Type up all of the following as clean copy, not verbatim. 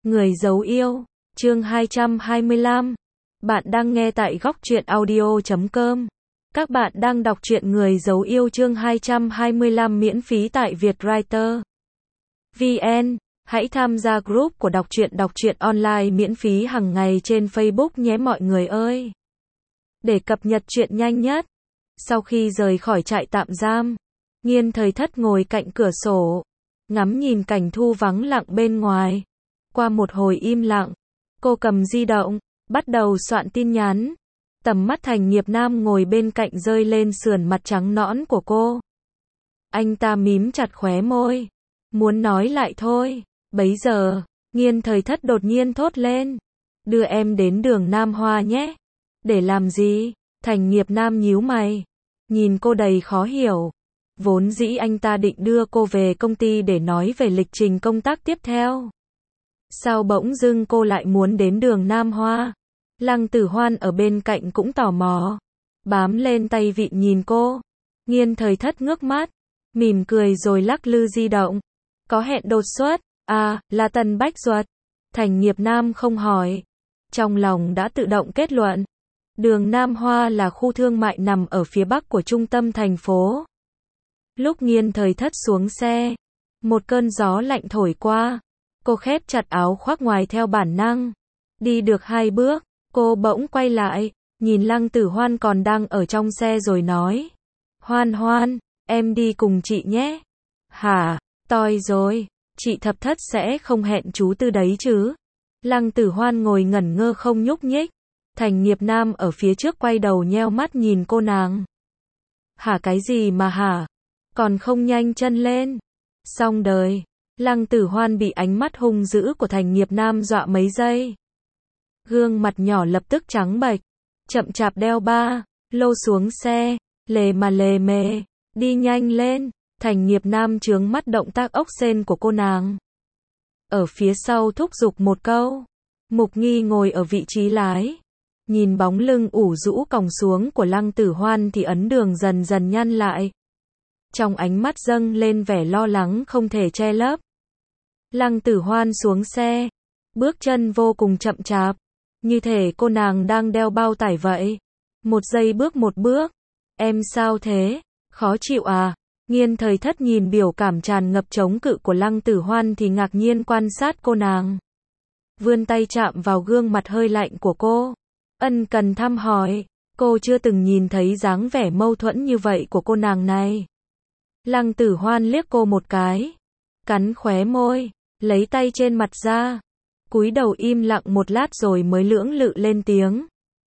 Người giấu yêu, chương 225. Bạn đang nghe tại góc truyện audio.com. Các bạn đang đọc truyện Người giấu yêu chương 225 miễn phí tại Vietwriter VN. Hãy tham gia group của đọc truyện online miễn phí hàng ngày trên Facebook nhé mọi người ơi. Để cập nhật truyện nhanh nhất. Sau khi rời khỏi trại tạm giam, Nghiên Thời Thất ngồi cạnh cửa sổ, ngắm nhìn cảnh thu vắng lặng bên ngoài. Qua một hồi im lặng, cô cầm di động, bắt đầu soạn tin nhắn. Tầm mắt Thành Nghiệp Nam ngồi bên cạnh rơi lên sườn mặt trắng nõn của cô. Anh ta mím chặt khóe môi, muốn nói lại thôi. Bấy giờ, Nghiên Thời Thất đột nhiên thốt lên, đưa em đến đường Nam Hoa nhé. Để làm gì? Thành Nghiệp Nam nhíu mày, nhìn cô đầy khó hiểu. Vốn dĩ anh ta định đưa cô về công ty để nói về lịch trình công tác tiếp theo. Sao bỗng dưng cô lại muốn đến đường Nam Hoa? Lăng Tử Hoan ở bên cạnh cũng tò mò, bám lên tay vịn nhìn cô. Nghiên Thời Thất ngước mắt, mỉm cười rồi lắc lư di động. Có hẹn đột xuất? À, là Tần Bách Duật. Thành Nghiệp Nam không hỏi, trong lòng đã tự động kết luận. Đường Nam Hoa là khu thương mại nằm ở phía bắc của trung tâm thành phố. Lúc Nghiên Thời Thất xuống xe, một cơn gió lạnh thổi qua. Cô khép chặt áo khoác ngoài theo bản năng. Đi được 2 bước, cô bỗng quay lại, nhìn Lăng Tử Hoan còn đang ở trong xe rồi nói. Hoan Hoan, em đi cùng chị nhé. Hả, toi rồi, chị Thập Thất sẽ không hẹn chú Tư đấy chứ? Lăng Tử Hoan ngồi ngẩn ngơ không nhúc nhích. Thành Nghiệp Nam ở phía trước quay đầu nheo mắt nhìn cô nàng. Hả cái gì mà hả? Còn không nhanh chân lên. Xong đời. Lăng Tử Hoan bị ánh mắt hung dữ của Thành Nghiệp Nam dọa mấy giây. Gương mặt nhỏ lập tức trắng bệch, chậm chạp đeo ba lô xuống xe, lề mà lề mề, đi nhanh lên. Thành Nghiệp Nam trướng mắt động tác ốc sên của cô nàng. Ở phía sau thúc giục một câu. Mục Nghi ngồi ở vị trí lái, nhìn bóng lưng ủ rũ còng xuống của Lăng Tử Hoan thì ấn đường dần dần nhăn lại. Trong ánh mắt dâng lên vẻ lo lắng không thể che lấp. Lăng Tử Hoan xuống xe, bước chân vô cùng chậm chạp, như thể cô nàng đang đeo bao tải vậy. Một giây bước một bước. Em sao thế? Khó chịu à? Nghiên Thời Thất nhìn biểu cảm tràn ngập chống cự của Lăng Tử Hoan thì ngạc nhiên quan sát cô nàng. Vươn tay chạm vào gương mặt hơi lạnh của cô. Ân cần thăm hỏi. Cô chưa từng nhìn thấy dáng vẻ mâu thuẫn như vậy của cô nàng này. Lăng Tử Hoan liếc cô một cái, cắn khóe môi, lấy tay trên mặt ra, cúi đầu im lặng một lát rồi mới lưỡng lự lên tiếng.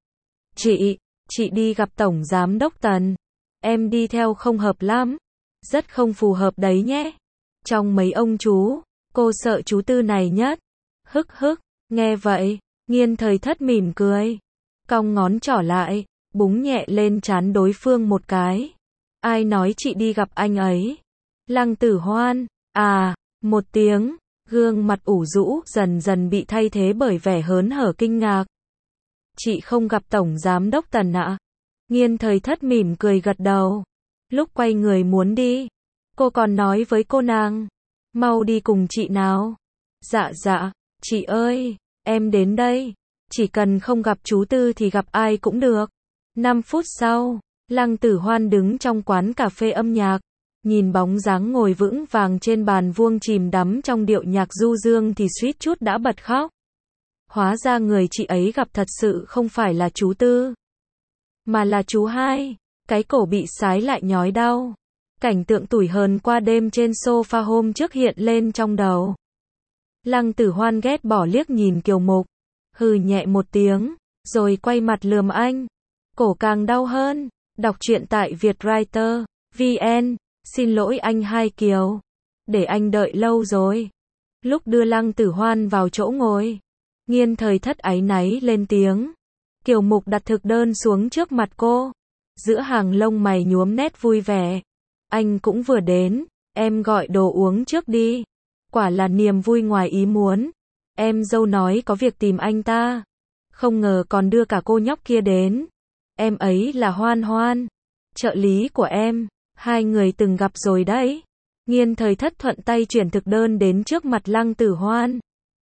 Chị đi gặp Tổng Giám Đốc Tần. Em đi theo không hợp lắm. Rất không phù hợp đấy nhé. Trong mấy ông chú, cô sợ chú Tư này nhất. Hức hức, nghe vậy, Nghiên Thời Thất mỉm cười, cong ngón trỏ lại, búng nhẹ lên trán đối phương một cái. Ai nói chị đi gặp anh ấy? Lăng Tử Hoan, à, một tiếng, gương mặt ủ rũ dần dần bị thay thế bởi vẻ hớn hở kinh ngạc. Chị không gặp Tổng Giám Đốc Tần ạ? Nghiên Thời Thất mỉm cười gật đầu. Lúc quay người muốn đi, cô còn nói với cô nàng, mau đi cùng chị nào. Dạ, chị ơi, em đến đây, chỉ cần không gặp chú Tư thì gặp ai cũng được. 5 phút sau, Lăng Tử Hoan đứng trong quán cà phê âm nhạc, nhìn bóng dáng ngồi vững vàng trên bàn vuông chìm đắm trong điệu nhạc du dương thì suýt chút đã bật khóc. Hóa ra người chị ấy gặp thật sự không phải là chú Tư, mà là chú Hai. Cái cổ bị sái lại nhói đau. Cảnh tượng tủi hờn qua đêm trên sofa hôm trước hiện lên trong đầu. Lăng Tử Hoan ghét bỏ liếc nhìn Kiều Mục, hừ nhẹ một tiếng, rồi quay mặt lườm anh. Cổ càng đau hơn. Đọc truyện tại Vietwriter VN. Xin lỗi anh Hai Kiều, để anh đợi lâu rồi. Lúc đưa Lăng Tử Hoan vào chỗ ngồi, Nghiên Thời Thất áy náy lên tiếng. Kiều Mục đặt thực đơn xuống trước mặt cô, giữa hàng lông mày nhuốm nét vui vẻ. Anh cũng vừa đến, em gọi đồ uống trước đi. Quả là niềm vui ngoài ý muốn. Em dâu nói có việc tìm anh ta, không ngờ còn đưa cả cô nhóc kia đến. Em ấy là Hoan Hoan, trợ lý của em. Hai người từng gặp rồi đấy. Nghiên Thời Thất thuận tay chuyển thực đơn đến trước mặt Lăng Tử Hoan.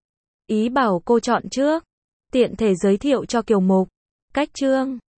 Ý bảo cô chọn trước. Tiện thể giới thiệu cho Kiều Mục. Cách chương